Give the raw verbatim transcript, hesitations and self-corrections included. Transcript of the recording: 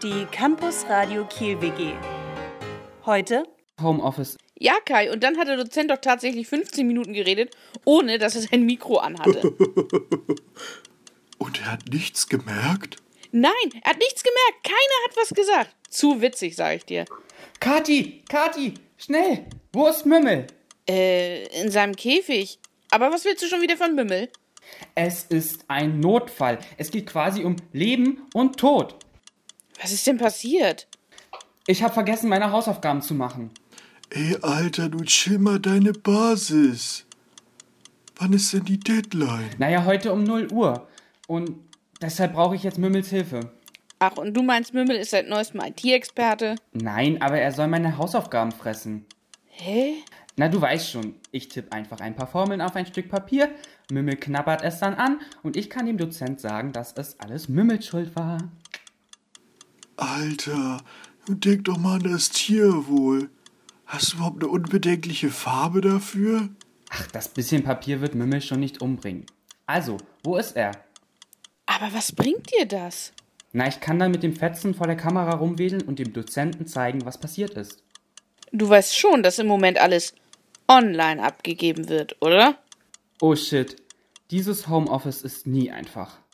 die Campus Radio Kiel W G. Heute Homeoffice. Ja, Kai, und dann hat der Dozent doch tatsächlich fünfzehn Minuten geredet, ohne dass er sein Mikro anhatte. Und er hat nichts gemerkt? Nein, er hat nichts gemerkt. Keiner hat was gesagt. Zu witzig, sag ich dir. Kathi, Kathi, schnell! Wo ist Mümmel? Äh, in seinem Käfig. Aber was willst du schon wieder von Mümmel? Es ist ein Notfall. Es geht quasi um Leben und Tod. Was ist denn passiert? Ich habe vergessen, meine Hausaufgaben zu machen. Ey, Alter, du chill mal deine Basis. Wann ist denn die Deadline? Naja, heute um null Uhr. Und deshalb brauche ich jetzt Mümmels Hilfe. Ach, und du meinst, Mümmel ist seit neuestem I T-Experte? Nein, aber er soll meine Hausaufgaben fressen. Hä? Na, du weißt schon, ich tippe einfach ein paar Formeln auf ein Stück Papier, Mümmel knabbert es dann an und ich kann dem Dozent sagen, dass es alles Mümmels Schuld war. Alter, denk doch mal an das Tierwohl. Hast du überhaupt eine unbedenkliche Farbe dafür? Ach, das bisschen Papier wird Mümmel schon nicht umbringen. Also, wo ist er? Aber was bringt dir das? Na, ich kann dann mit dem Fetzen vor der Kamera rumwedeln und dem Dozenten zeigen, was passiert ist. Du weißt schon, dass im Moment alles online abgegeben wird, oder? Oh shit, dieses Homeoffice ist nie einfach.